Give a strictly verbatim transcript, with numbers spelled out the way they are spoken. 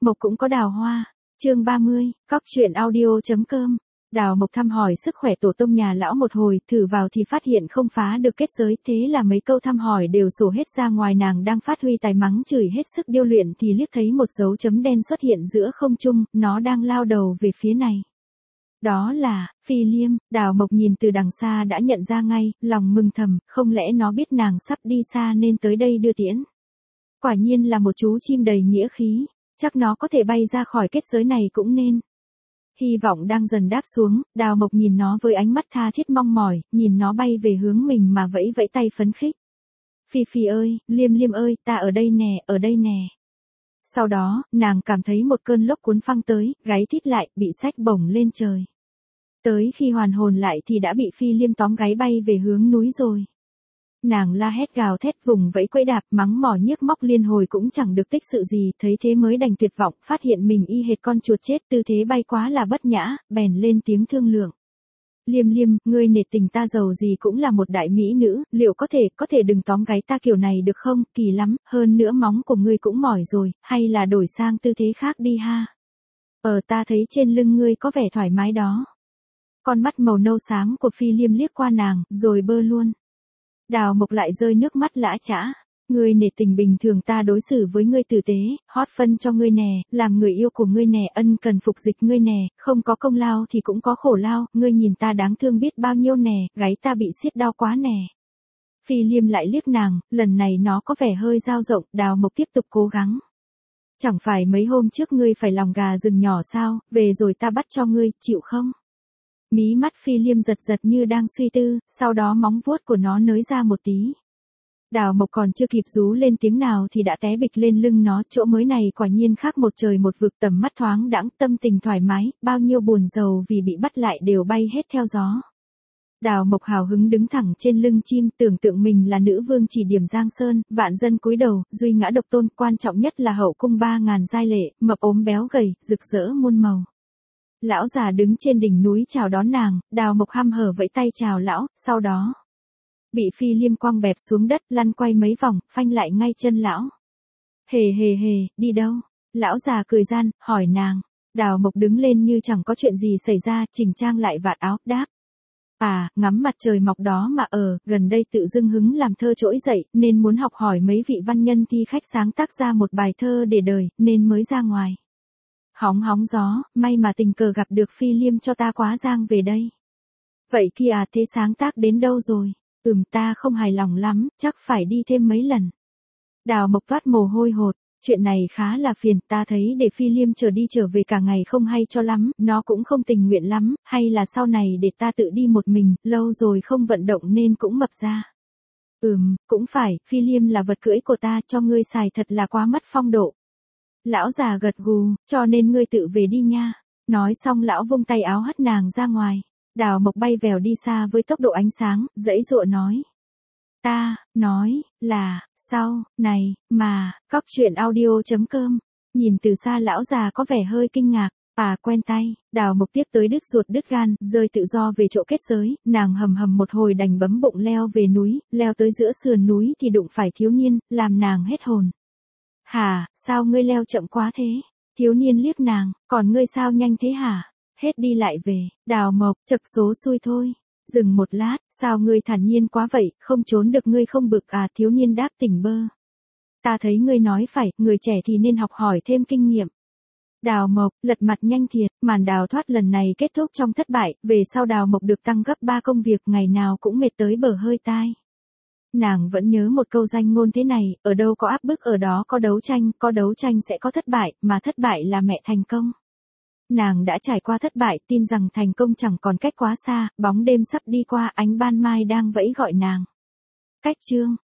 Mộc cũng có đào hoa. Chương ba mươi, cóc truyện audio chấm com. Đào Mộc thăm hỏi sức khỏe tổ tông nhà lão một hồi, thử vào thì phát hiện không phá được kết giới, thế là mấy câu thăm hỏi đều sổ hết ra ngoài. Nàng đang phát huy tài mắng chửi hết sức điêu luyện thì liếc thấy một dấu chấm đen xuất hiện giữa không trung, nó đang lao đầu về phía này. Đó là Phi Liêm. Đào Mộc nhìn từ đằng xa đã nhận ra ngay, lòng mừng thầm, không lẽ nó biết nàng sắp đi xa nên tới đây đưa tiễn. Quả nhiên là một chú chim đầy nghĩa khí, chắc nó có thể bay ra khỏi kết giới này cũng nên. Hy vọng đang dần đáp xuống, Đào Mộc nhìn nó với ánh mắt tha thiết mong mỏi, nhìn nó bay về hướng mình mà vẫy vẫy tay phấn khích. Phi Phi ơi, Liêm Liêm ơi, ta ở đây nè, ở đây nè. Sau đó, nàng cảm thấy một cơn lốc cuốn phăng tới, gáy thít lại, bị xách bổng lên trời. Tới khi hoàn hồn lại thì đã bị Phi Liêm tóm gáy bay về hướng núi rồi. Nàng la hét gào thét vùng vẫy quẫy đạp mắng mỏ nhiếc móc liên hồi cũng chẳng được tích sự gì, thấy thế mới đành tuyệt vọng, phát hiện mình y hệt con chuột chết, tư thế bay quá là bất nhã, bèn lên tiếng thương lượng. Liêm Liêm, ngươi nể tình ta giàu gì cũng là một đại mỹ nữ, liệu có thể, có thể đừng tóm gáy ta kiểu này được không, kỳ lắm, hơn nữa móng của ngươi cũng mỏi rồi, hay là đổi sang tư thế khác đi ha. Ờ ta thấy trên lưng ngươi có vẻ thoải mái đó. Con mắt màu nâu xám của Phi Liêm liếc qua nàng, rồi bơ luôn. Đào Mộc lại rơi nước mắt lã chã. Ngươi nể tình bình thường ta đối xử với ngươi tử tế, hót phân cho ngươi nè, làm người yêu của ngươi nè, ân cần phục dịch ngươi nè, không có công lao thì cũng có khổ lao, ngươi nhìn ta đáng thương biết bao nhiêu nè, gáy ta bị siết đau quá nè. Phi Liêm lại liếc nàng, lần này nó có vẻ hơi dao rộng, Đào Mộc tiếp tục cố gắng. Chẳng phải mấy hôm trước ngươi phải lòng gà rừng nhỏ sao, về rồi ta bắt cho ngươi, chịu không? Mí mắt Phi Liêm giật giật như đang suy tư, sau đó móng vuốt của nó nới ra một tí. Đào Mộc còn chưa kịp rú lên tiếng nào thì đã té bịch lên lưng nó, chỗ mới này quả nhiên khác một trời một vực, tầm mắt thoáng đãng, tâm tình thoải mái, bao nhiêu buồn rầu vì bị bắt lại đều bay hết theo gió. Đào Mộc hào hứng đứng thẳng trên lưng chim, tưởng tượng mình là nữ vương chỉ điểm Giang Sơn, vạn dân cúi đầu, duy ngã độc tôn, quan trọng nhất là hậu cung ba ngàn giai lệ, mập ốm béo gầy, rực rỡ muôn màu. Lão già đứng trên đỉnh núi chào đón nàng, Đào Mộc hăm hở vẫy tay chào lão, sau đó bị Phi Liêm quăng bẹp xuống đất, lăn quay mấy vòng, phanh lại ngay chân lão. Hề hề hề, đi đâu? Lão già cười gian, hỏi nàng. Đào Mộc đứng lên như chẳng có chuyện gì xảy ra, chỉnh trang lại vạt áo, đáp. À, ngắm mặt trời mọc đó mà ở, gần đây tự dưng hứng làm thơ trỗi dậy, nên muốn học hỏi mấy vị văn nhân thi khách sáng tác ra một bài thơ để đời, nên mới ra ngoài. Hóng hóng gió, may mà tình cờ gặp được Phi Liêm cho ta quá giang về đây. Vậy kia à, thế sáng tác đến đâu rồi? Ừm ta không hài lòng lắm, chắc phải đi thêm mấy lần. Đào Mộc toát mồ hôi hột, chuyện này khá là phiền, ta thấy để Phi Liêm chờ đi trở về cả ngày không hay cho lắm, nó cũng không tình nguyện lắm, hay là sau này để ta tự đi một mình, lâu rồi không vận động nên cũng mập ra. Ừm, cũng phải, Phi Liêm là vật cưỡi của ta, cho ngươi xài thật là quá mất phong độ. Lão già gật gù, cho nên ngươi tự về đi nha. Nói xong lão vung tay áo hất nàng ra ngoài. Đào Mộc bay vèo đi xa với tốc độ ánh sáng, giãy giụa nói. Ta, nói, là, sau, này, mà, cóc truyện audio chấm com. Nhìn từ xa lão già có vẻ hơi kinh ngạc. À quen tay, Đào Mộc tiếp tới đứt ruột đứt gan, rơi tự do về chỗ kết giới, nàng hầm hầm một hồi đành bấm bụng leo về núi, leo tới giữa sườn núi thì đụng phải thiếu niên, làm nàng hết hồn. Hả, sao ngươi leo chậm quá thế? Thiếu niên liếc nàng, còn ngươi sao nhanh thế hả? Hết đi lại về, Đào Mộc, chật số xui thôi. Dừng một lát, sao ngươi thản nhiên quá vậy, không trốn được ngươi không bực à? Thiếu niên đáp tỉnh bơ. Ta thấy ngươi nói phải, người trẻ thì nên học hỏi thêm kinh nghiệm. Đào Mộc, lật mặt nhanh thiệt, màn đào thoát lần này kết thúc trong thất bại, về sau Đào Mộc được tăng gấp ba công việc, ngày nào cũng mệt tới bờ hơi tai. Nàng vẫn nhớ một câu danh ngôn thế này, ở đâu có áp bức ở đó có đấu tranh, có đấu tranh sẽ có thất bại, mà thất bại là mẹ thành công. Nàng đã trải qua thất bại, tin rằng thành công chẳng còn cách quá xa, bóng đêm sắp đi qua, ánh ban mai đang vẫy gọi nàng. Cách chương